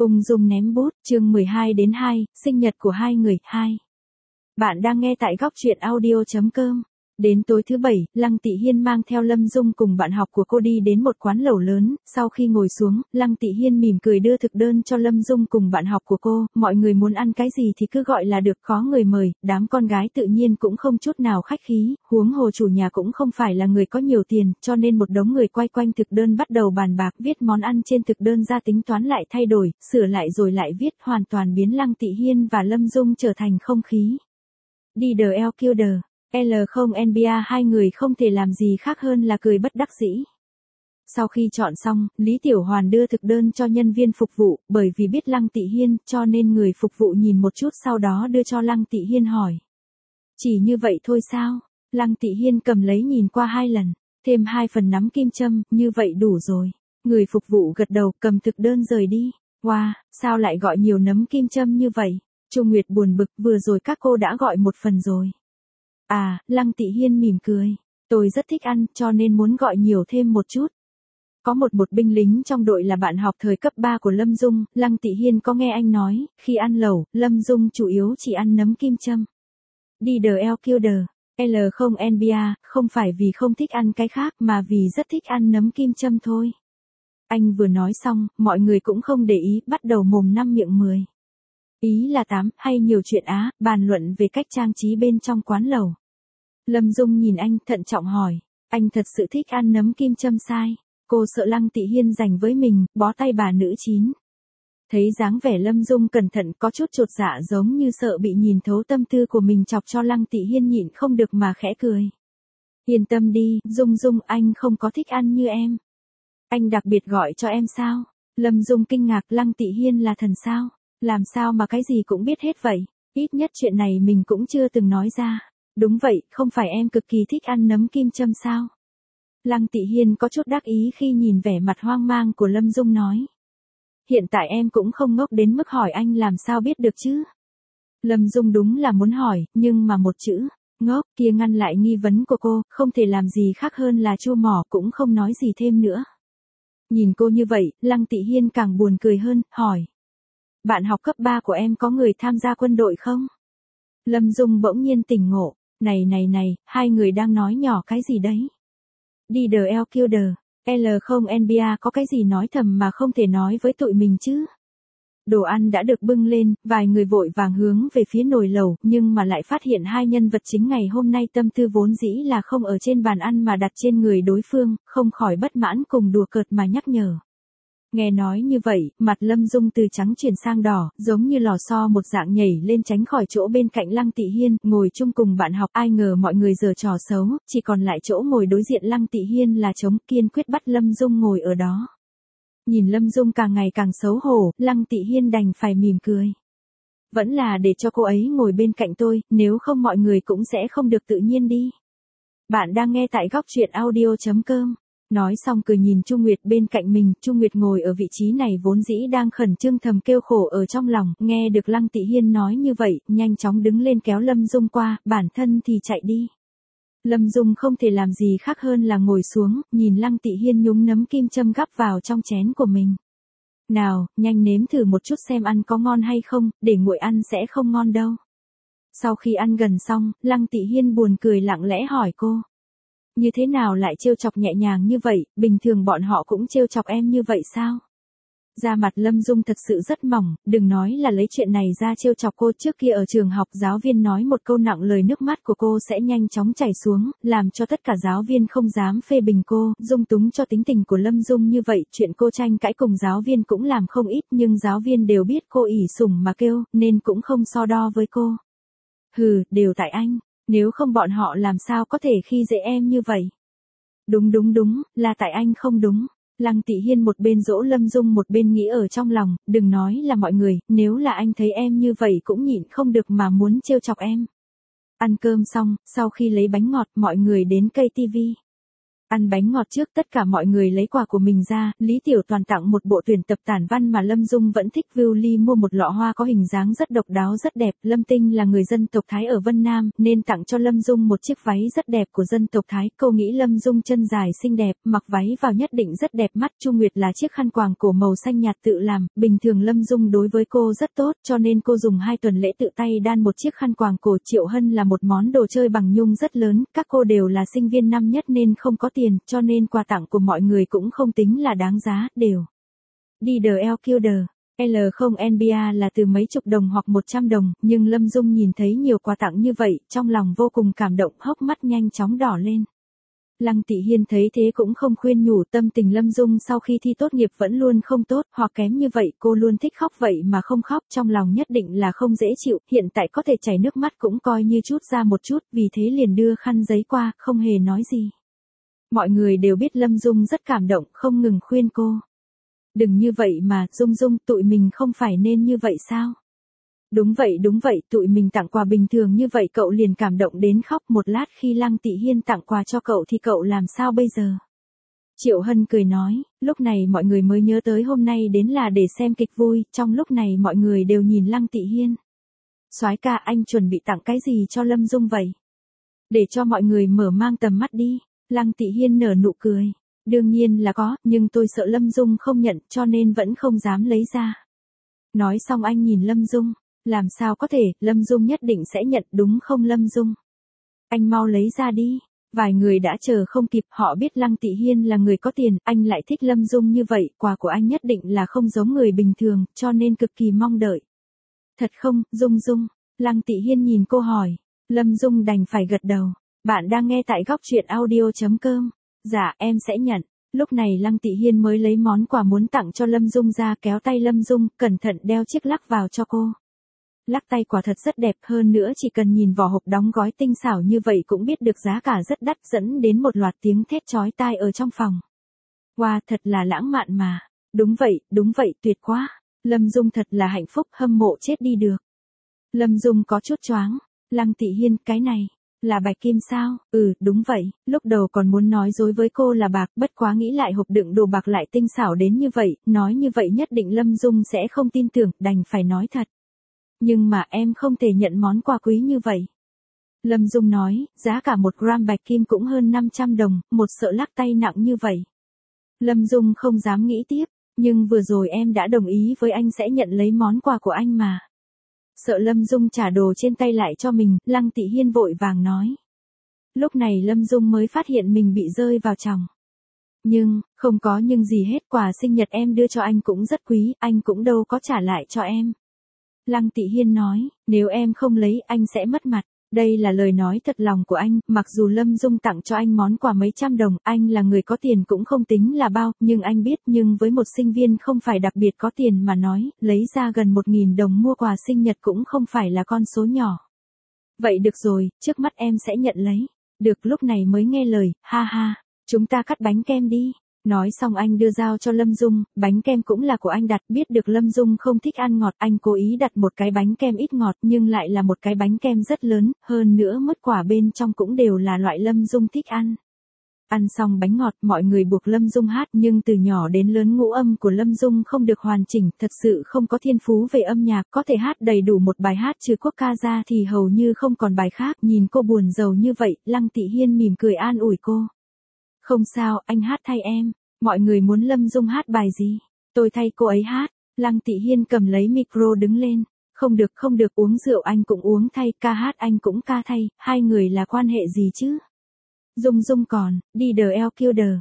Ung dung ném bút, chương 12 đến 2, sinh nhật của hai người, 2. Bạn đang nghe tại góc truyện audio.com. Đến tối thứ Bảy, Lăng Tị Hiên mang theo Lâm Dung cùng bạn học của cô đi đến một quán lẩu lớn, sau khi ngồi xuống, Lăng Tị Hiên mỉm cười đưa thực đơn cho Lâm Dung cùng bạn học của cô, mọi người muốn ăn cái gì thì cứ gọi là được, có người mời, đám con gái tự nhiên cũng không chút nào khách khí, huống hồ chủ nhà cũng không phải là người có nhiều tiền, cho nên một đống người quay quanh thực đơn bắt đầu bàn bạc viết món ăn trên thực đơn ra tính toán lại thay đổi, sửa lại rồi lại viết, hoàn toàn biến Lăng Tị Hiên và Lâm Dung trở thành không khí. Đi the Killer. L0NBA hai người không thể làm gì khác hơn là cười bất đắc dĩ. Sau khi chọn xong, Lý Tiểu Hoàn đưa thực đơn cho nhân viên phục vụ, bởi vì biết Lăng Tị Hiên, cho nên người phục vụ nhìn một chút sau đó đưa cho Lăng Tị Hiên hỏi. Chỉ như vậy thôi sao? Lăng Tị Hiên cầm lấy nhìn qua 2 lần, thêm 2 phần nắm kim châm, như vậy đủ rồi. Người phục vụ gật đầu, cầm thực đơn rời đi. Wow, sao lại gọi nhiều nấm kim châm như vậy? Chu Nguyệt buồn bực, vừa rồi các cô đã gọi 1 phần rồi. À, Lăng Tị Hiên mỉm cười. Tôi rất thích ăn, cho nên muốn gọi nhiều thêm một chút. Có một binh lính trong đội là bạn học thời cấp 3 của Lâm Dung, Lăng Tị Hiên có nghe anh nói, khi ăn lẩu, Lâm Dung chủ yếu chỉ ăn nấm kim châm. Đi the Killer. L0NBA, không phải vì không thích ăn cái khác mà vì rất thích ăn nấm kim châm thôi. Anh vừa nói xong, mọi người cũng không để ý, bắt đầu mồm 5 miệng 10. Ý là 8, hay nhiều chuyện á, bàn luận về cách trang trí bên trong quán lẩu. Lâm Dung nhìn anh, thận trọng hỏi, anh thật sự thích ăn nấm kim châm sai? Cô sợ Lăng Tị Hiên giành với mình, bó tay bà nữ 9. Thấy dáng vẻ Lâm Dung cẩn thận có chút chột dạ giống như sợ bị nhìn thấu tâm tư của mình chọc cho Lăng Tị Hiên nhịn không được mà khẽ cười. Yên tâm đi, Dung Dung, anh không có thích ăn như em. Anh đặc biệt gọi cho em sao? Lâm Dung kinh ngạc, Lăng Tị Hiên là thần sao? Làm sao mà cái gì cũng biết hết vậy? Ít nhất chuyện này mình cũng chưa từng nói ra. Đúng vậy, không phải em cực kỳ thích ăn nấm kim châm sao? Lăng Tị Hiên có chút đắc ý khi nhìn vẻ mặt hoang mang của Lâm Dung nói. Hiện tại em cũng không ngốc đến mức hỏi anh làm sao biết được chứ? Lâm Dung đúng là muốn hỏi, nhưng mà một chữ, ngốc kia ngăn lại nghi vấn của cô, không thể làm gì khác hơn là chu mỏ, cũng không nói gì thêm nữa. Nhìn cô như vậy, Lăng Tị Hiên càng buồn cười hơn, hỏi. Bạn học cấp 3 của em có người tham gia quân đội không? Lâm Dung bỗng nhiên tỉnh ngộ. Này, hai người đang nói nhỏ cái gì đấy? Đi the Killer. L0NBA có cái gì nói thầm mà không thể nói với tụi mình chứ? Đồ ăn đã được bưng lên, vài người vội vàng hướng về phía nồi lẩu, nhưng mà lại phát hiện hai nhân vật chính ngày hôm nay tâm tư vốn dĩ là không ở trên bàn ăn mà đặt trên người đối phương, không khỏi bất mãn cùng đùa cợt mà nhắc nhở. Nghe nói như vậy, mặt Lâm Dung từ trắng chuyển sang đỏ, giống như lò xo một dạng nhảy lên tránh khỏi chỗ bên cạnh Lăng Tị Hiên, ngồi chung cùng bạn học, ai ngờ mọi người giở trò xấu, chỉ còn lại chỗ ngồi đối diện Lăng Tị Hiên là trống, kiên quyết bắt Lâm Dung ngồi ở đó. Nhìn Lâm Dung càng ngày càng xấu hổ, Lăng Tị Hiên đành phải mỉm cười. Vẫn là để cho cô ấy ngồi bên cạnh tôi, nếu không mọi người cũng sẽ không được tự nhiên đi. Bạn đang nghe tại góc truyện audio.com. Nói xong cười nhìn Chu Nguyệt bên cạnh mình, Chu Nguyệt ngồi ở vị trí này vốn dĩ đang khẩn trương thầm kêu khổ ở trong lòng, nghe được Lăng Tị Hiên nói như vậy, nhanh chóng đứng lên kéo Lâm Dung qua, bản thân thì chạy đi. Lâm Dung không thể làm gì khác hơn là ngồi xuống, nhìn Lăng Tị Hiên nhúng nấm kim châm gắp vào trong chén của mình. Nào, nhanh nếm thử một chút xem ăn có ngon hay không, để nguội ăn sẽ không ngon đâu. Sau khi ăn gần xong, Lăng Tị Hiên buồn cười lặng lẽ hỏi cô. Như thế nào lại trêu chọc nhẹ nhàng như vậy, bình thường bọn họ cũng trêu chọc em như vậy sao? Da mặt Lâm Dung thật sự rất mỏng, đừng nói là lấy chuyện này ra trêu chọc cô, trước kia ở trường học giáo viên nói một câu nặng lời nước mắt của cô sẽ nhanh chóng chảy xuống, làm cho tất cả giáo viên không dám phê bình cô, dung túng cho tính tình của Lâm Dung như vậy, chuyện cô tranh cãi cùng giáo viên cũng làm không ít nhưng giáo viên đều biết cô ỷ sủng mà kêu, nên cũng không so đo với cô. Hừ, đều tại anh. Nếu không bọn họ làm sao có thể khi dễ em như vậy? Đúng, là tại anh không đúng. Lăng Tị Hiên một bên dỗ Lâm Dung một bên nghĩ ở trong lòng, đừng nói là mọi người, nếu là anh thấy em như vậy cũng nhịn không được mà muốn trêu chọc em. Ăn cơm xong, sau khi lấy bánh ngọt mọi người đến cây tivi. Ăn bánh ngọt trước, tất cả mọi người lấy quà của mình ra, Lý Tiểu Toàn tặng một bộ tuyển tập tản văn mà Lâm Dung vẫn thích. Vưu Ly mua một lọ hoa có hình dáng rất độc đáo rất đẹp. Lâm Tinh là người dân tộc Thái ở Vân Nam, nên tặng cho Lâm Dung một chiếc váy rất đẹp của dân tộc Thái. Cô nghĩ Lâm Dung chân dài xinh đẹp, mặc váy vào nhất định rất đẹp mắt. Chu Nguyệt là chiếc khăn quàng cổ màu xanh nhạt tự làm, bình thường Lâm Dung đối với cô rất tốt, cho nên cô dùng 2 tuần lễ tự tay đan một chiếc khăn quàng cổ. Triệu Hân là một món đồ chơi bằng nhung rất lớn, các cô đều là sinh viên năm nhất nên không có tiền, cho nên quà tặng của mọi người cũng không tính là đáng giá, đều đi DLQD. L0NBA là từ mấy chục đồng hoặc 100 đồng, nhưng Lâm Dung nhìn thấy nhiều quà tặng như vậy, trong lòng vô cùng cảm động, hốc mắt nhanh chóng đỏ lên. Lăng Tị Hiên thấy thế cũng không khuyên nhủ, tâm tình Lâm Dung sau khi thi tốt nghiệp vẫn luôn không tốt, hoặc kém như vậy, cô luôn thích khóc vậy mà không khóc, trong lòng nhất định là không dễ chịu, hiện tại có thể chảy nước mắt cũng coi như chút ra một chút, vì thế liền đưa khăn giấy qua, không hề nói gì. Mọi người đều biết Lâm Dung rất cảm động, không ngừng khuyên cô. Đừng như vậy mà, Dung, tụi mình không phải nên như vậy sao? Đúng vậy, tụi mình tặng quà bình thường như vậy cậu liền cảm động đến khóc. Một lát khi Lăng Tị Hiên tặng quà cho cậu thì cậu làm sao bây giờ? Triệu Hân cười nói, lúc này mọi người mới nhớ tới hôm nay đến là để xem kịch vui, trong lúc này mọi người đều nhìn Lăng Tị Hiên. Soái ca, anh chuẩn bị tặng cái gì cho Lâm Dung vậy? Để cho mọi người mở mang tầm mắt đi. Lăng Tị Hiên nở nụ cười. Đương nhiên là có, nhưng tôi sợ Lâm Dung không nhận, cho nên vẫn không dám lấy ra. Nói xong anh nhìn Lâm Dung. Làm sao có thể, Lâm Dung nhất định sẽ nhận, đúng không Lâm Dung? Anh mau lấy ra đi. Vài người đã chờ không kịp, họ biết Lăng Tị Hiên là người có tiền, anh lại thích Lâm Dung như vậy, quà của anh nhất định là không giống người bình thường, cho nên cực kỳ mong đợi. Thật không, Dung? Lăng Tị Hiên nhìn cô hỏi. Lâm Dung đành phải gật đầu. Bạn đang nghe tại góc truyện audio.com. Dạ, em sẽ nhận. Lúc này Lăng Tị Hiên mới lấy món quà muốn tặng cho Lâm Dung ra, kéo tay Lâm Dung, cẩn thận đeo chiếc lắc vào cho cô. Lắc tay quả thật rất đẹp, hơn nữa chỉ cần nhìn vỏ hộp đóng gói tinh xảo như vậy cũng biết được giá cả rất đắt, dẫn đến một loạt tiếng thét chói tai ở trong phòng. Wow, thật là lãng mạn mà. Đúng vậy, tuyệt quá. Lâm Dung thật là hạnh phúc, hâm mộ chết đi được. Lâm Dung có chút choáng. Lăng Tị Hiên, cái này là bạch kim sao? Ừ, đúng vậy. Lúc đầu còn muốn nói dối với cô là bạc, bất quá nghĩ lại hộp đựng đồ bạc lại tinh xảo đến như vậy, nói như vậy nhất định Lâm Dung sẽ không tin tưởng, đành phải nói thật. Nhưng mà em không thể nhận món quà quý như vậy. Lâm Dung nói, giá cả 1 gram bạch kim cũng hơn 500 đồng, một sợi lắc tay nặng như vậy. Lâm Dung không dám nghĩ tiếp, nhưng vừa rồi em đã đồng ý với anh sẽ nhận lấy món quà của anh mà. Sợ Lâm Dung trả đồ trên tay lại cho mình, Lăng Tị Hiên vội vàng nói. Lúc này Lâm Dung mới phát hiện mình bị rơi vào chòng. Nhưng, không có nhưng gì hết, quà sinh nhật em đưa cho anh cũng rất quý, anh cũng đâu có trả lại cho em. Lăng Tị Hiên nói, nếu em không lấy anh sẽ mất mặt. Đây là lời nói thật lòng của anh, mặc dù Lâm Dung tặng cho anh món quà mấy trăm đồng, anh là người có tiền cũng không tính là bao, nhưng anh biết, nhưng với một sinh viên không phải đặc biệt có tiền mà nói, lấy ra gần 1.000 đồng mua quà sinh nhật cũng không phải là con số nhỏ. Vậy được rồi, trước mắt em sẽ nhận lấy. Được, lúc này mới nghe lời, ha ha, chúng ta cắt bánh kem đi. Nói xong anh đưa dao cho Lâm Dung, bánh kem cũng là của anh đặt, biết được Lâm Dung không thích ăn ngọt, anh cố ý đặt một cái bánh kem ít ngọt nhưng lại là một cái bánh kem rất lớn, hơn nữa mứt quả bên trong cũng đều là loại Lâm Dung thích ăn. Ăn xong bánh ngọt, mọi người buộc Lâm Dung hát, nhưng từ nhỏ đến lớn ngũ âm của Lâm Dung không được hoàn chỉnh, thật sự không có thiên phú về âm nhạc, có thể hát đầy đủ một bài hát trừ quốc ca ra thì hầu như không còn bài khác. Nhìn cô buồn rầu như vậy, Lăng Tị Hiên mỉm cười an ủi cô. Không sao, anh hát thay em. Mọi người muốn Lâm Dung hát bài gì? Tôi thay cô ấy hát. Lăng Tị Hiên cầm lấy micro đứng lên. Không được, uống rượu anh cũng uống thay, ca hát anh cũng ca thay, hai người là quan hệ gì chứ? Dung còn, đi DLQD,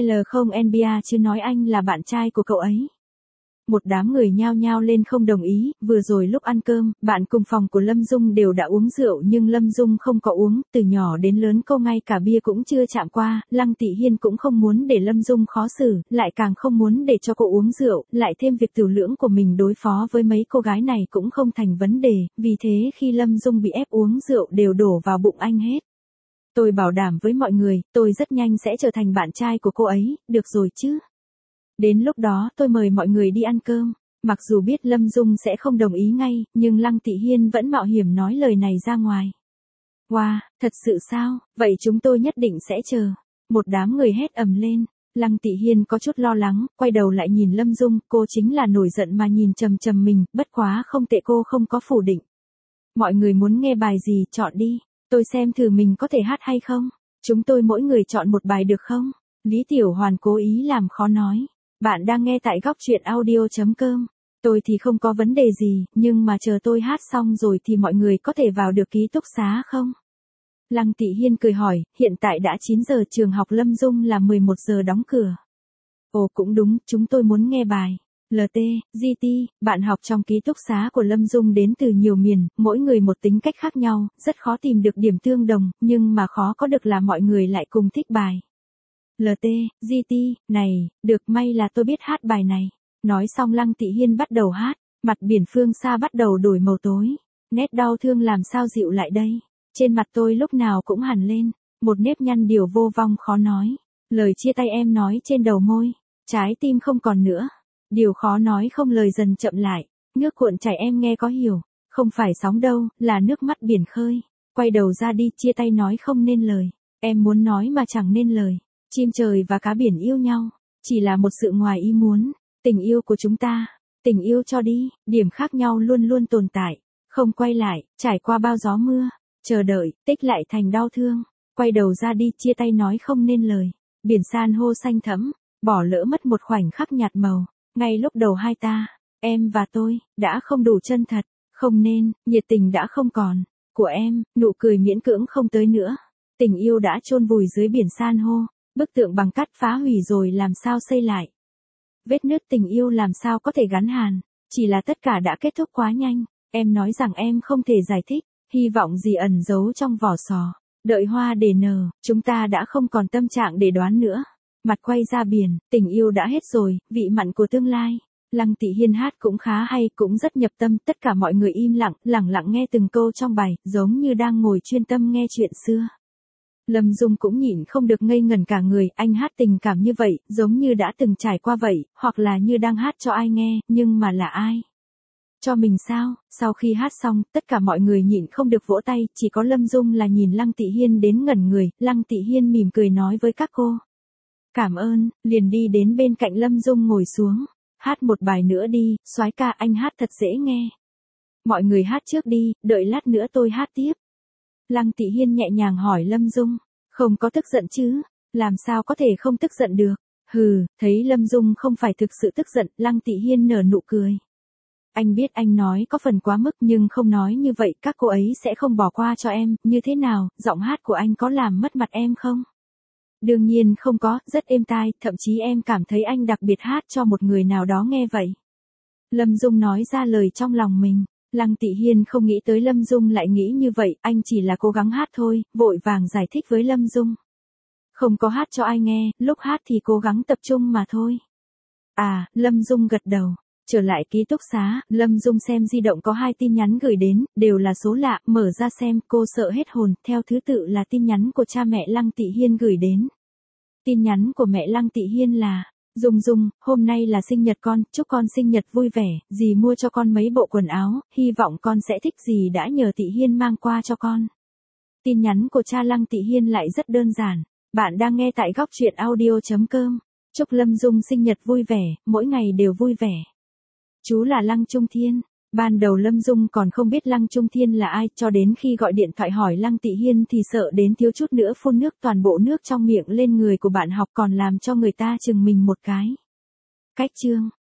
L0NBA chứ nói anh là bạn trai của cậu ấy. Một đám người nhao nhao lên không đồng ý, vừa rồi lúc ăn cơm, bạn cùng phòng của Lâm Dung đều đã uống rượu nhưng Lâm Dung không có uống, từ nhỏ đến lớn cô ngay cả bia cũng chưa chạm qua, Lăng Tị Hiên cũng không muốn để Lâm Dung khó xử, lại càng không muốn để cho cô uống rượu, lại thêm việc tiểu lưỡng của mình đối phó với mấy cô gái này cũng không thành vấn đề, vì thế khi Lâm Dung bị ép uống rượu đều đổ vào bụng anh hết. Tôi bảo đảm với mọi người, tôi rất nhanh sẽ trở thành bạn trai của cô ấy, được rồi chứ? Đến lúc đó tôi mời mọi người đi ăn cơm. Mặc dù biết Lâm Dung sẽ không đồng ý ngay, nhưng Lăng Tị Hiên vẫn mạo hiểm nói lời này ra ngoài. Wow, thật sự sao? Vậy chúng tôi nhất định sẽ chờ. Một đám người hét ầm lên. Lăng Tị Hiên có chút lo lắng, quay đầu lại nhìn Lâm Dung, cô chính là nổi giận mà nhìn chằm chằm mình, bất quá không tệ, cô không có phủ định. Mọi người muốn nghe bài gì, chọn đi, tôi xem thử mình có thể hát hay không. Chúng tôi mỗi người chọn một bài được không? Lý Tiểu Hoàn cố ý làm khó nói. Bạn đang nghe tại góc truyện audio.com. Tôi thì không có vấn đề gì, nhưng mà chờ tôi hát xong rồi thì mọi người có thể vào được ký túc xá không? Lăng Tị Hiên cười hỏi, hiện tại đã 9 giờ, trường học Lâm Dung là 11 giờ đóng cửa. Ồ cũng đúng, chúng tôi muốn nghe bài. LT, GT, bạn học trong ký túc xá của Lâm Dung đến từ nhiều miền, mỗi người một tính cách khác nhau, rất khó tìm được điểm tương đồng, nhưng mà khó có được là mọi người lại cùng thích bài. LT, GT, này, được, may là tôi biết hát bài này. Nói xong Lăng Tị Hiên bắt đầu hát, mặt biển phương xa bắt đầu đổi màu tối. Nét đau thương làm sao dịu lại đây. Trên mặt tôi lúc nào cũng hằn lên, một nếp nhăn điều vô vong khó nói. Lời chia tay em nói trên đầu môi, trái tim không còn nữa. Điều khó nói không lời dần chậm lại, nước cuộn chảy em nghe có hiểu, không phải sóng đâu, là nước mắt biển khơi. Quay đầu ra đi, chia tay nói không nên lời, em muốn nói mà chẳng nên lời. Chim trời và cá biển yêu nhau, chỉ là một sự ngoài ý muốn. Tình yêu của chúng ta, tình yêu cho đi, điểm khác nhau luôn luôn tồn tại, không quay lại, trải qua bao gió mưa, chờ đợi, tích lại thành đau thương. Quay đầu ra đi, chia tay nói không nên lời. Biển san hô xanh thẫm, bỏ lỡ mất một khoảnh khắc nhạt màu. Ngay lúc đầu hai ta, em và tôi, đã không đủ chân thật, không nên, nhiệt tình đã không còn. Của em, nụ cười miễn cưỡng không tới nữa. Tình yêu đã chôn vùi dưới biển san hô, bức tượng bằng cát phá hủy rồi làm sao xây lại. Vết nứt tình yêu làm sao có thể gắn hàn, chỉ là tất cả đã kết thúc quá nhanh. Em nói rằng em không thể giải thích, hy vọng gì ẩn giấu trong vỏ sò. Đợi hoa để nở, chúng ta đã không còn tâm trạng để đoán nữa. Mặt quay ra biển, tình yêu đã hết rồi, vị mặn của tương lai. Lăng Tị Hiên hát cũng khá hay, cũng rất nhập tâm, tất cả mọi người im lặng, lặng lặng nghe từng câu trong bài, giống như đang ngồi chuyên tâm nghe chuyện xưa. Lâm Dung cũng nhịn không được ngây ngẩn cả người, anh hát tình cảm như vậy, giống như đã từng trải qua vậy, hoặc là như đang hát cho ai nghe, nhưng mà là ai? Cho mình sao? Sau khi hát xong, tất cả mọi người nhịn không được vỗ tay, chỉ có Lâm Dung là nhìn Lăng Tị Hiên đến ngẩn người. Lăng Tị Hiên mỉm cười nói với các cô. Cảm ơn, liền đi đến bên cạnh Lâm Dung ngồi xuống. Hát một bài nữa đi, soái ca, anh hát thật dễ nghe. Mọi người hát trước đi, đợi lát nữa tôi hát tiếp. Lăng Tị Hiên nhẹ nhàng hỏi Lâm Dung, không có tức giận chứ? Làm sao có thể không tức giận được? Hừ, thấy Lâm Dung không phải thực sự tức giận, Lăng Tị Hiên nở nụ cười. Anh biết anh nói có phần quá mức nhưng không nói như vậy, các cô ấy sẽ không bỏ qua cho em, như thế nào, giọng hát của anh có làm mất mặt em không? Đương nhiên không có, rất êm tai, thậm chí em cảm thấy anh đặc biệt hát cho một người nào đó nghe vậy. Lâm Dung nói ra lời trong lòng mình. Lăng Tị Hiên không nghĩ tới Lâm Dung lại nghĩ như vậy, anh chỉ là cố gắng hát thôi, vội vàng giải thích với Lâm Dung. Không có hát cho ai nghe, lúc hát thì cố gắng tập trung mà thôi. À, Lâm Dung gật đầu. Trở lại ký túc xá, Lâm Dung xem di động có 2 tin nhắn gửi đến, đều là số lạ, mở ra xem, cô sợ hết hồn, theo thứ tự là tin nhắn của cha mẹ Lăng Tị Hiên gửi đến. Tin nhắn của mẹ Lăng Tị Hiên là, Dung Dung, hôm nay là sinh nhật con, chúc con sinh nhật vui vẻ, dì mua cho con mấy bộ quần áo, hy vọng con sẽ thích, dì đã nhờ Tị Hiên mang qua cho con. Tin nhắn của cha Lăng Tị Hiên lại rất đơn giản, bạn đang nghe tại góc truyện audio.com, chúc Lâm Dung sinh nhật vui vẻ, mỗi ngày đều vui vẻ. Chú là Lăng Trung Thiên. Ban đầu Lâm Dung còn không biết Lăng Trung Thiên là ai, cho đến khi gọi điện thoại hỏi Lăng Tị Hiên thì sợ đến thiếu chút nữa phun nước toàn bộ nước trong miệng lên người của bạn học, còn làm cho người ta chừng mình một cái. Cách chương